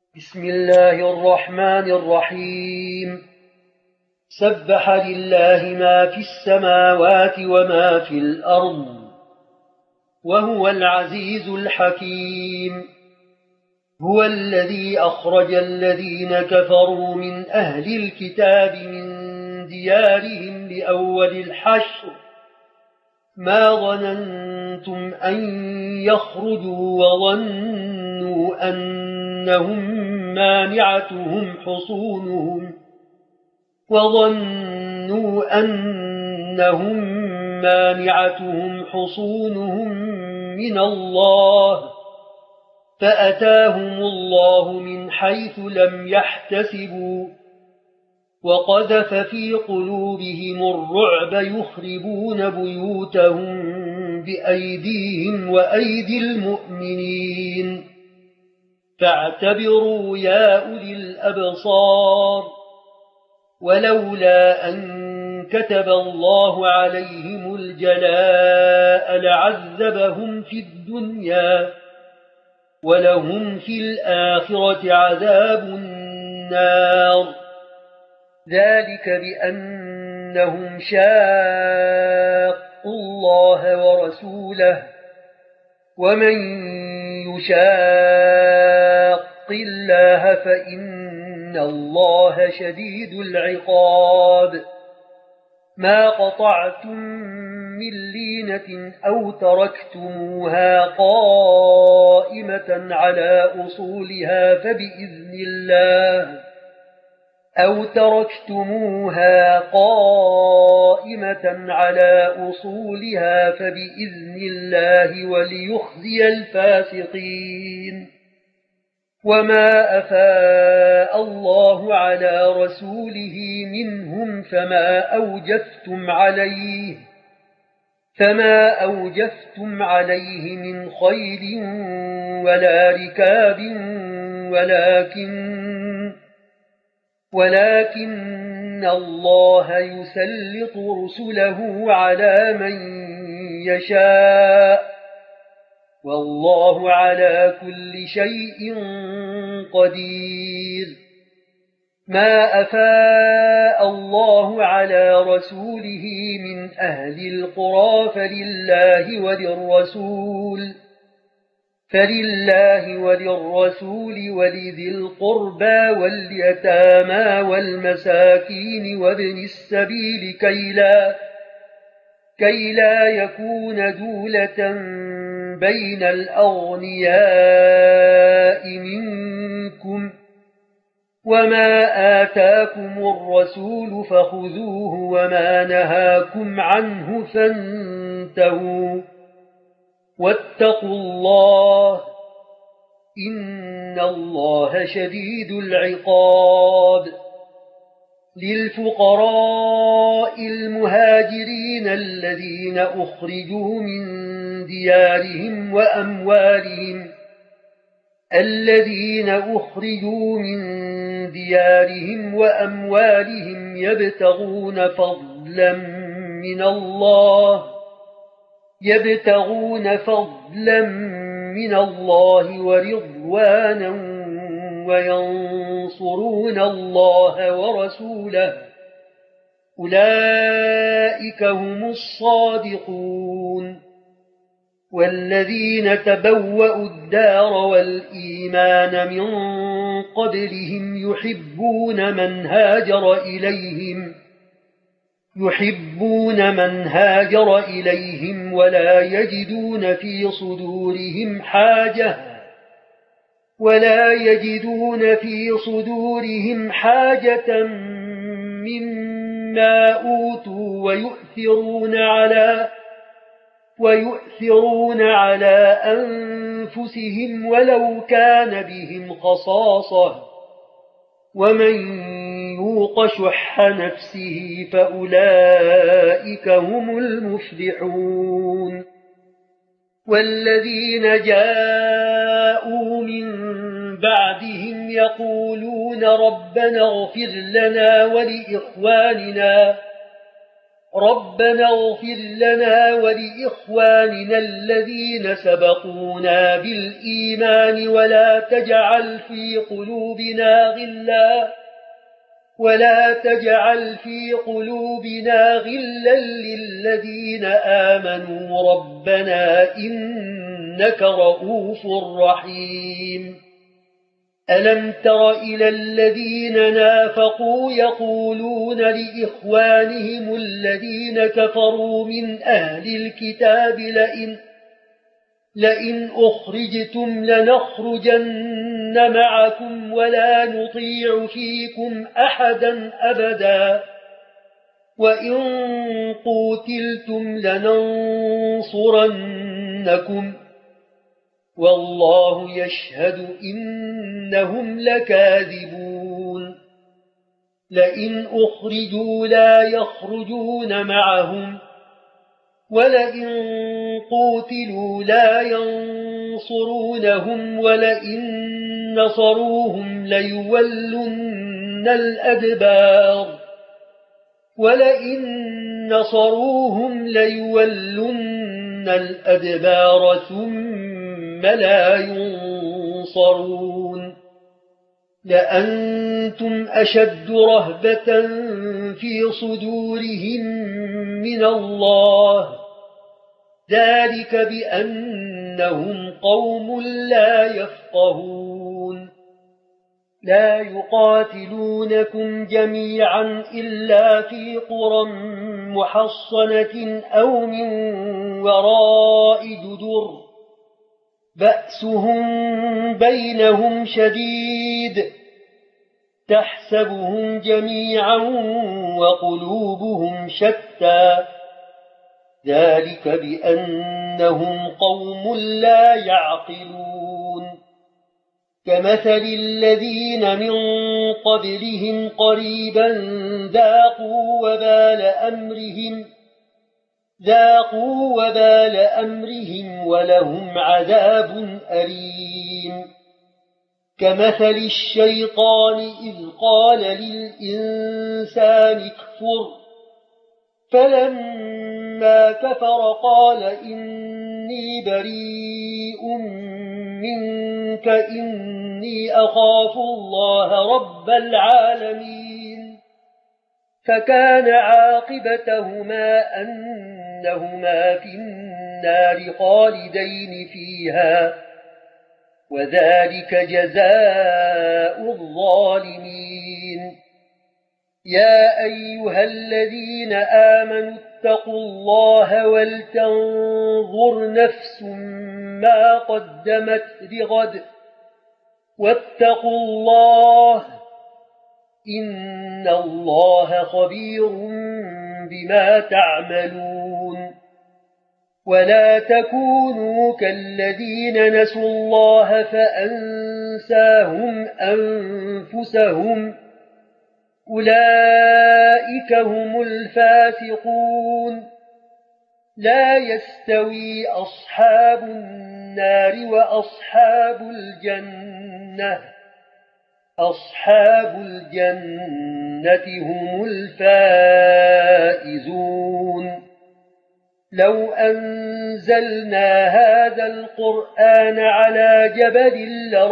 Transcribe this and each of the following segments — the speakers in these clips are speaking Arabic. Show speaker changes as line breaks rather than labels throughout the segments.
بسم الله الرحمن الرحيم. سبح لله ما في السماوات وما في الأرض وهو العزيز الحكيم. هو الذي أخرج الذين كفروا من أهل الكتاب من ديارهم لأول الحشر ما ظننتم أن يخرجوا وظنوا أنهم مانعتهم حصونهم من الله فأتاهم الله من حيث لم يحتسبوا وقذف في قلوبهم الرعب يخربون بيوتهم بأيديهم وأيدي المؤمنين فاعتبروا يا أولي الأبصار. ولولا أن كتب الله عليهم الجلاء لعذبهم في الدنيا ولهم في الآخرة عذاب النار. ذلك بأنهم شاقوا الله ورسوله ومن يشاق الله فإن الله شديد العقاب. ما قطعتم من لينة أو تركتموها قائمة على أصولها فبإذن الله وليخزي الفاسقين. وما أفاء الله على رسوله منهم فما أوجفتم عليه من خيل ولا ركاب ولكن الله يسلط رسله على من يشاء والله على كل شيء قدير. ما أفاء الله على رسوله من أهل القرى فلله وللرسول ولذي القربى واليتامى والمساكين وابن السبيل كي لا يكون دولة بين الأغنياء منكم. وما آتاكم الرسول فخذوه وما نهاكم عنه فانتهوا واتقوا الله إن الله شديد العقاب. للفقراء المهاجرين الذين أخرجوا من ديارهم وأموالهم يبتغون فضلا من الله ورضوانا وينصرون الله ورسوله أولئك هم الصادقون. والذين تبوأوا الدار والإيمان من قبلهم يحبون من هاجر إليهم ولا يجدون في صدورهم حاجة مما أوتوا ويؤثرون على أنفسهم ولو كان بهم خصاصة ومن يوق شح نفسه فأولئك هم المفلحون. والذين جاءوا من بعدهم يقولون ربنا اغفر لنا ربنا اغفر لنا ولإخواننا الذين سبقونا بالإيمان ولا تجعل في قلوبنا غلا للذين آمنوا ربنا إنك رؤوف رحيم ألم تر إلى الذين نافقوا يقولون لإخوانهم الذين كفروا من أهل الكتاب لئن أخرجتم لنخرجن معكم ولا نطيع فيكم أحدا أبدا وإن قوتلتم لننصرنكم والله يشهد إنهم لكاذبون لئن أخرجوا لا يخرجون معهم ولئن قوتلوا لا ينصرونهم ولئن نصروهم ليولن الأدبار ثم لا ينصرون لأنتم أشد رهبة في صدورهم من الله ذلك بأنهم قوم لا يفقهون لا يقاتلونكم جميعا إلا في قرى محصنة أو من وراء جدر بأسهم بينهم شديد تحسبهم جميعا وقلوبهم شتى ذلك بأنهم قوم لا يعقلون كمثل الذين من قبلهم قريبا ذاقوا وبال أمرهم ولهم عذاب أليم كمثل الشيطان إذ قال للإنسان اكفر فلما كفر قال إني بريء منك إني أخاف الله رب العالمين فكان عاقبتهما أنهما في النار خالدين فيها وذلك جزاء الظالمين يا أيها الذين آمنوا اتقوا الله ولتنظر نفس ما قدمت لغد واتقوا الله إن الله خبير بما تعملون ولا تكونوا كالذين نسوا الله فأنساهم أنفسهم أولئك هم الفاسقون لا يستوي أصحاب النار وأصحاب الجنة هم الفائزون لو أنزلنا هذا القرآن على جبل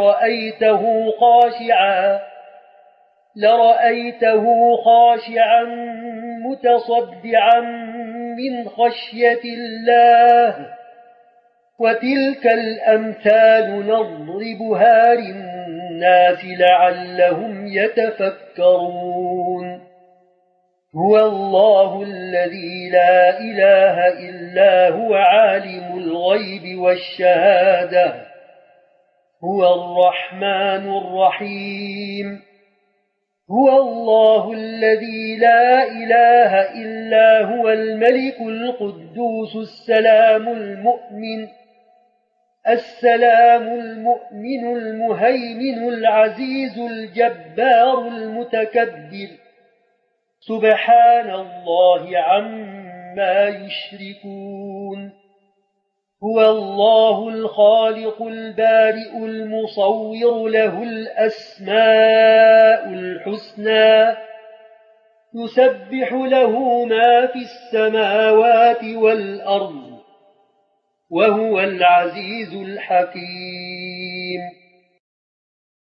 لرأيته خاشعا متصدعا من خشية الله وتلك الأمثال نضربها للناس لعلهم يتفكرون هو الله الذي لا إله إلا هو عالم الغيب والشهادة هو الرحمن الرحيم هو الله الذي لا إله إلا هو الملك القدوس السلام المؤمن المهيمن العزيز الجبار المتكبر سبحان الله عما يشركون هو الله الخالق البارئ المصور له الأسماء الحسنى يسبح له ما في السماوات والأرض وهو العزيز الحكيم